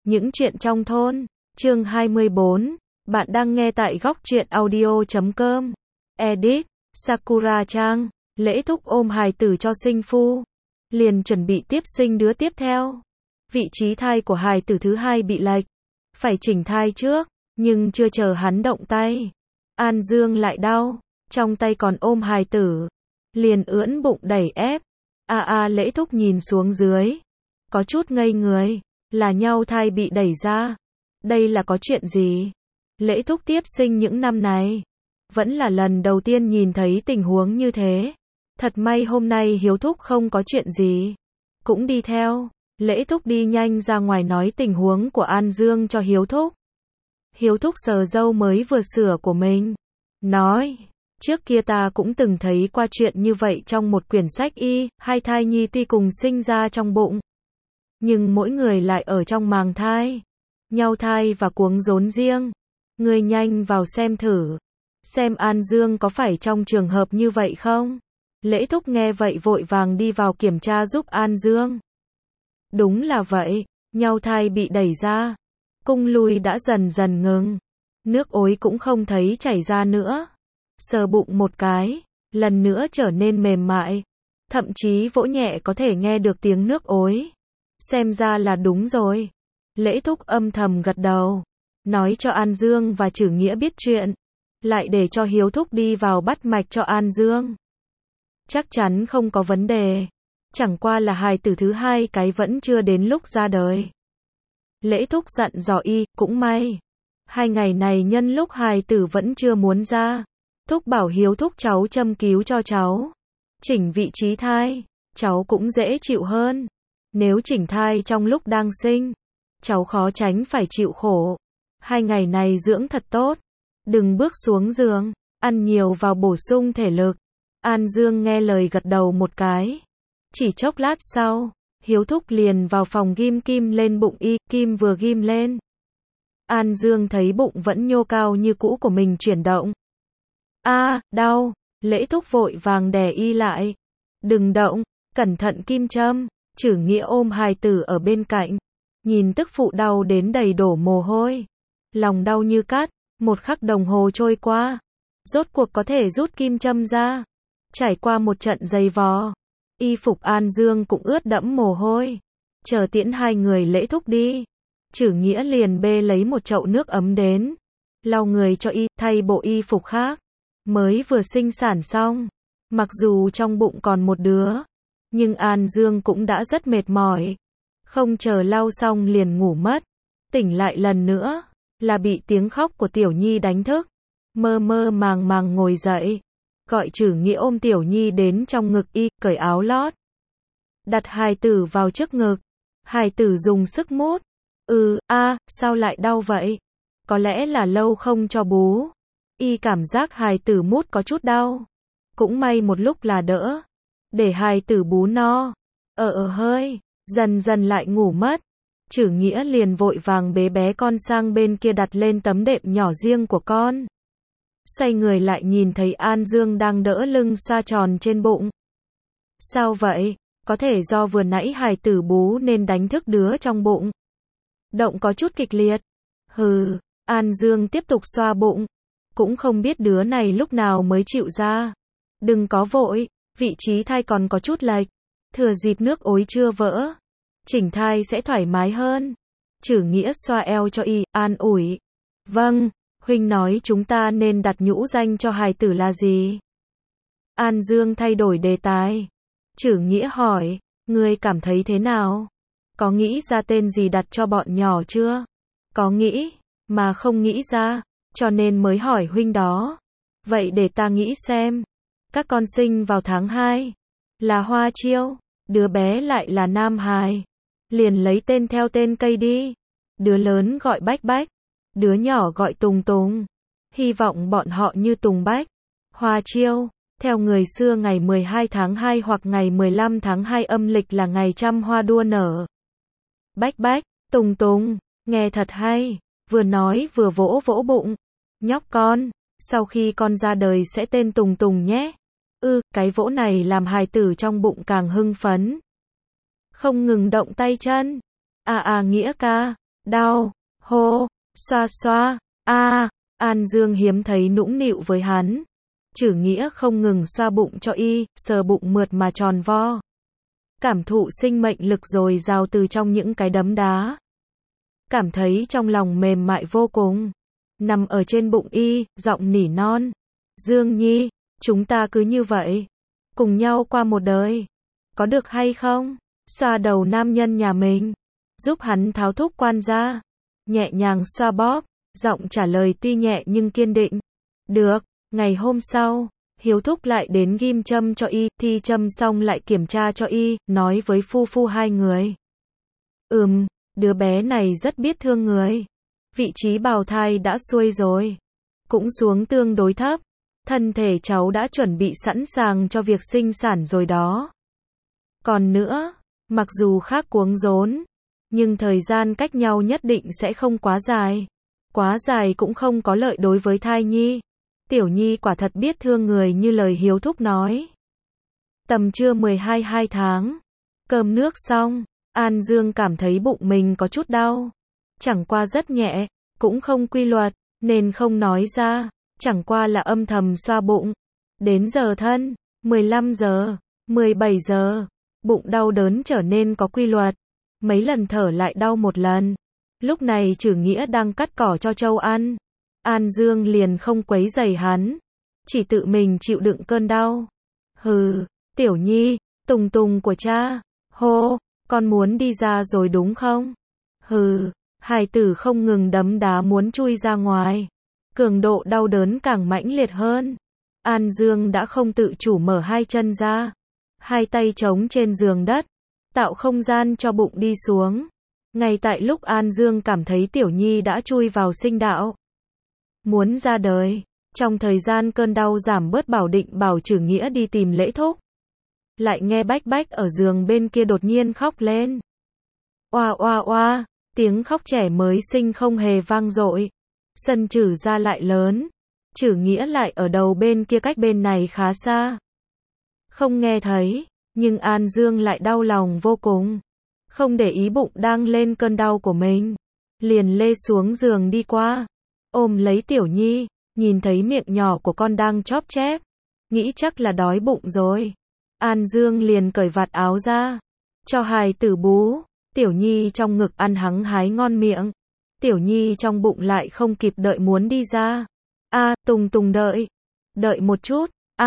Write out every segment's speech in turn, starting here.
Những chuyện trong thôn, chương 24, bạn đang nghe tại góc truyện audio.com. Edit, Sakura Trang, Lễ Thúc ôm hài tử cho sinh phu, liền chuẩn bị tiếp sinh đứa tiếp theo. Vị trí thai của hài tử thứ hai bị lệch, phải chỉnh thai trước, nhưng chưa chờ hắn động tay, An Dương lại đau, trong tay còn ôm hài tử, liền ưỡn bụng đẩy ép. Lễ Thúc nhìn xuống dưới, có chút ngây người, là nhau thai bị đẩy ra. Đây là có chuyện gì? Lễ Thúc tiếp sinh những năm này, vẫn là lần đầu tiên nhìn thấy tình huống như thế. Thật may hôm nay Hiếu Thúc không có chuyện gì, cũng đi theo. Lễ Thúc đi nhanh ra ngoài nói tình huống của An Dương cho Hiếu Thúc. Hiếu Thúc sờ râu mới vừa sửa của mình, nói, trước kia ta cũng từng thấy qua chuyện như vậy trong một quyển sách y, hai thai nhi tuy cùng sinh ra trong bụng, nhưng mỗi người lại ở trong màng thai, nhau thai và cuống rốn riêng. Ngươi nhanh vào xem thử, xem An Dương có phải trong trường hợp như vậy không? Lễ Thúc nghe vậy vội vàng đi vào kiểm tra giúp An Dương. Đúng là vậy, nhau thai bị đẩy ra, cung lui đã dần dần ngừng, nước ối cũng không thấy chảy ra nữa. Sờ bụng một cái, lần nữa trở nên mềm mại, thậm chí vỗ nhẹ có thể nghe được tiếng nước ối. Xem ra là đúng rồi. Lễ Thúc âm thầm gật đầu, nói cho An Dương và Trử Nghĩa biết chuyện, lại để cho Hiếu Thúc đi vào bắt mạch cho An Dương. Chắc chắn không có vấn đề, chẳng qua là hài tử thứ hai cái vẫn chưa đến lúc ra đời. Lễ Thúc dặn dò y, cũng may, 2 ngày này nhân lúc hài tử vẫn chưa muốn ra, Thúc bảo Hiếu Thúc cháu châm cứu cho cháu, chỉnh vị trí thai, cháu cũng dễ chịu hơn. Nếu chỉnh thai trong lúc đang sinh, cháu khó tránh phải chịu khổ. 2 ngày này dưỡng thật tốt, đừng bước xuống giường, ăn nhiều vào bổ sung thể lực. An Dương nghe lời gật đầu một cái. Chỉ chốc lát sau, Hiếu Thúc liền vào phòng ghim kim lên bụng y, kim vừa ghim lên. An Dương thấy bụng vẫn nhô cao như cũ của mình chuyển động. Đau, Lễ Thúc vội vàng đè y lại. Đừng động, cẩn thận kim châm. Trử Nghĩa ôm hài tử ở bên cạnh, nhìn tức phụ đau đến đầy đổ mồ hôi, lòng đau như cắt. 1 khắc đồng hồ trôi qua, rốt cuộc có thể rút kim châm ra. Trải qua một trận giày vò, y phục An Dương cũng ướt đẫm mồ hôi. Chờ tiễn 2 người Lễ Thúc đi, Trử Nghĩa liền bê lấy một chậu nước ấm đến, lau người cho y, thay bộ y phục khác. Mới vừa sinh sản xong, mặc dù trong bụng còn một đứa, nhưng An Dương cũng đã rất mệt mỏi. Không chờ lau xong liền ngủ mất. Tỉnh lại lần nữa, là bị tiếng khóc của Tiểu Nhi đánh thức. Mơ mơ màng màng ngồi dậy, gọi Trử Nghĩa ôm Tiểu Nhi đến trong ngực y, cởi áo lót, đặt hài tử vào trước ngực. Hài tử dùng sức mút. Sao lại đau vậy? Có lẽ là lâu không cho bú. Y cảm giác hài tử mút có chút đau. Cũng may một lúc là đỡ, để hài tử bú no. Hơi, dần dần lại ngủ mất. Trử Nghĩa liền vội vàng bế bé con sang bên kia đặt lên tấm đệm nhỏ riêng của con. Xoay người lại nhìn thấy An Dương đang đỡ lưng xoa tròn trên bụng. Sao vậy? Có thể do vừa nãy hài tử bú nên đánh thức đứa trong bụng. Động có chút kịch liệt. An Dương tiếp tục xoa bụng. Cũng không biết đứa này lúc nào mới chịu ra. Đừng có vội, vị trí thai còn có chút lệch. Thừa dịp nước ối chưa vỡ, chỉnh thai sẽ thoải mái hơn. Trử Nghĩa xoa eo cho y, an ủi. Vâng, huynh nói chúng ta nên đặt nhũ danh cho hài tử là gì? An Dương thay đổi đề tài. Trử Nghĩa hỏi, ngươi cảm thấy thế nào? Có nghĩ ra tên gì đặt cho bọn nhỏ chưa? Có nghĩ, mà không nghĩ ra, cho nên mới hỏi huynh đó. Vậy để ta nghĩ xem. Các con sinh vào tháng 2, là Hoa Chiêu, đứa bé lại là nam hài. Liền lấy tên theo tên cây đi. Đứa lớn gọi Bách Bách, đứa nhỏ gọi Tùng Tùng. Hy vọng bọn họ như Tùng Bách. Hoa Chiêu, theo người xưa ngày 12 tháng 2 hoặc ngày 15 tháng 2 âm lịch là ngày trăm hoa đua nở. Bách Bách, Tùng Tùng, nghe thật hay. Vừa nói vừa vỗ vỗ bụng. Nhóc con, sau khi con ra đời sẽ tên Tùng Tùng nhé. Cái vỗ này làm hài tử trong bụng càng hưng phấn. Không ngừng động tay chân. Nghĩa ca, đau, hô, xoa xoa, An Dương hiếm thấy nũng nịu với hắn. Chử Nghĩa không ngừng xoa bụng cho y, sờ bụng mượt mà tròn vo. Cảm thụ sinh mệnh lực dồi dào từ trong những cái đấm đá. Cảm thấy trong lòng mềm mại vô cùng. Nằm ở trên bụng y, giọng nỉ non. Dương Nhi, chúng ta cứ như vậy. Cùng nhau qua một đời. Có được hay không? Xoa đầu nam nhân nhà mình. Giúp hắn tháo thúc quan ra. Nhẹ nhàng xoa bóp. Giọng trả lời tuy nhẹ nhưng kiên định. Được. Ngày hôm sau, Hiếu thúc lại đến ghim châm cho y, thi châm xong lại kiểm tra cho y, nói với phu phu hai người. Đứa bé này rất biết thương người. Vị trí bào thai đã xuôi rồi. Cũng xuống tương đối thấp. Thân thể cháu đã chuẩn bị sẵn sàng cho việc sinh sản rồi đó. Còn nữa, mặc dù khác cuống rốn, nhưng thời gian cách nhau nhất định sẽ không quá dài. Quá dài cũng không có lợi đối với thai nhi. Tiểu Nhi quả thật biết thương người như lời Hiếu thúc nói. Tầm trưa 2 tháng. Cơm nước xong, An Dương cảm thấy bụng mình có chút đau. Chẳng qua rất nhẹ, cũng không quy luật, nên không nói ra. Chẳng qua là âm thầm xoa bụng. Đến giờ thân, 15 giờ, 17 giờ, bụng đau đớn trở nên có quy luật. Mấy lần thở lại đau một lần. Lúc này Chử Nghĩa đang cắt cỏ cho trâu ăn. An Dương liền không quấy rầy hắn. Chỉ tự mình chịu đựng cơn đau. Tiểu Nhi, tùng tùng của cha. Hô, con muốn đi ra rồi đúng không? Hài tử không ngừng đấm đá muốn chui ra ngoài. Cường độ đau đớn càng mãnh liệt hơn. An Dương đã không tự chủ mở hai chân ra. Hai tay chống trên giường đất. Tạo không gian cho bụng đi xuống. Ngay tại lúc An Dương cảm thấy Tiểu Nhi đã chui vào sinh đạo. Muốn ra đời. Trong thời gian cơn đau giảm bớt bảo định bảo Chử Nghĩa đi tìm Lễ Thúc. Lại nghe bách bách ở giường bên kia đột nhiên khóc lên. Oa oa oa, tiếng khóc trẻ mới sinh không hề vang dội. Sân Chử ra lại lớn. Chử Nghĩa lại ở đầu bên kia cách bên này khá xa. Không nghe thấy, nhưng An Dương lại đau lòng vô cùng. Không để ý bụng đang lên cơn đau của mình. Liền lê xuống giường đi qua. Ôm lấy Tiểu Nhi, nhìn thấy miệng nhỏ của con đang chóp chép. Nghĩ chắc là đói bụng rồi. An Dương liền cởi vạt áo ra. Cho hài tử bú. Tiểu Nhi trong ngực ăn hắng hái ngon miệng. Tiểu Nhi trong bụng lại không kịp đợi muốn đi ra. Tùng Tùng đợi. Đợi một chút.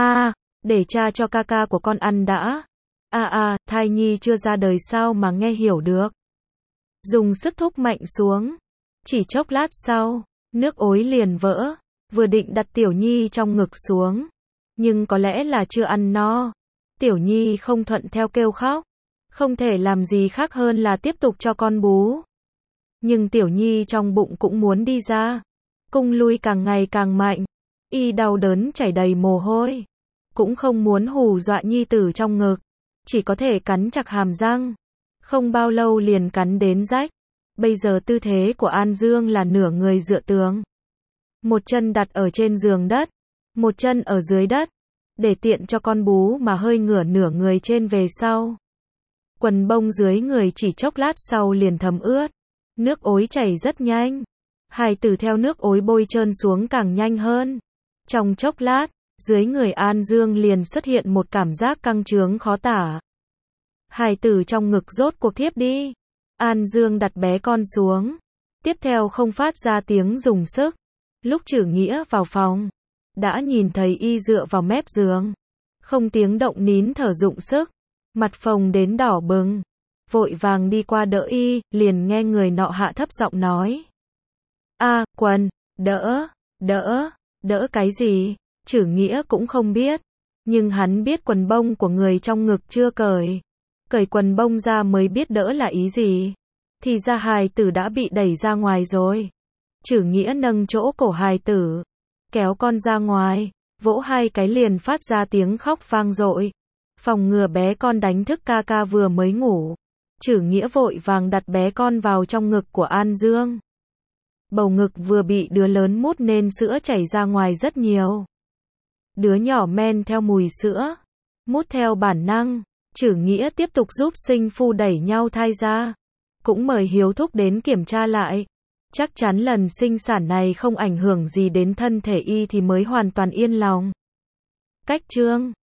Để cha cho ca ca của con ăn đã. Thai nhi chưa ra đời sao mà nghe hiểu được. Dùng sức thúc mạnh xuống. Chỉ chốc lát sau, nước ối liền vỡ. Vừa định đặt Tiểu Nhi trong ngực xuống. Nhưng có lẽ là chưa ăn no. Tiểu Nhi không thuận theo kêu khóc. Không thể làm gì khác hơn là tiếp tục cho con bú. Nhưng Tiểu Nhi trong bụng cũng muốn đi ra. Cung lui càng ngày càng mạnh. Y đau đớn chảy đầy mồ hôi. Cũng không muốn hù dọa nhi tử trong ngực. Chỉ có thể cắn chặt hàm răng. Không bao lâu liền cắn đến rách. Bây giờ tư thế của An Dương là nửa người dựa tường. Một chân đặt ở trên giường đất. Một chân ở dưới đất. Để tiện cho con bú mà hơi ngửa nửa người trên về sau. Quần bông dưới người chỉ chốc lát sau liền thấm ướt. Nước ối chảy rất nhanh. Hài tử theo nước ối bôi trơn xuống càng nhanh hơn. Trong chốc lát, dưới người An Dương liền xuất hiện một cảm giác căng trướng khó tả. Hài tử trong ngực rốt cuộc thiếp đi. An Dương đặt bé con xuống. Tiếp theo không phát ra tiếng dùng sức. Lúc Chử Nghĩa vào phòng, đã nhìn thấy y dựa vào mép giường. Không tiếng động nín thở dụng sức. Mặt phồng đến đỏ bừng. Vội vàng đi qua đỡ y, liền nghe người nọ hạ thấp giọng nói. Quần, đỡ cái gì? Chử Nghĩa cũng không biết. Nhưng hắn biết quần bông của người trong ngực chưa cởi. Cởi quần bông ra mới biết đỡ là ý gì. Thì ra hài tử đã bị đẩy ra ngoài rồi. Chử Nghĩa nâng chỗ cổ hài tử. Kéo con ra ngoài. Vỗ hai cái liền phát ra tiếng khóc vang dội. Phòng ngừa bé con đánh thức ca ca vừa mới ngủ. Chử Nghĩa vội vàng đặt bé con vào trong ngực của An Dương. Bầu ngực vừa bị đứa lớn mút nên sữa chảy ra ngoài rất nhiều. Đứa nhỏ men theo mùi sữa. Mút theo bản năng. Chử Nghĩa tiếp tục giúp sinh phu đẩy nhau thai ra. cũng mời Hiếu thúc đến kiểm tra lại. Chắc chắn lần sinh sản này không ảnh hưởng gì đến thân thể y thì mới hoàn toàn yên lòng. Cách chương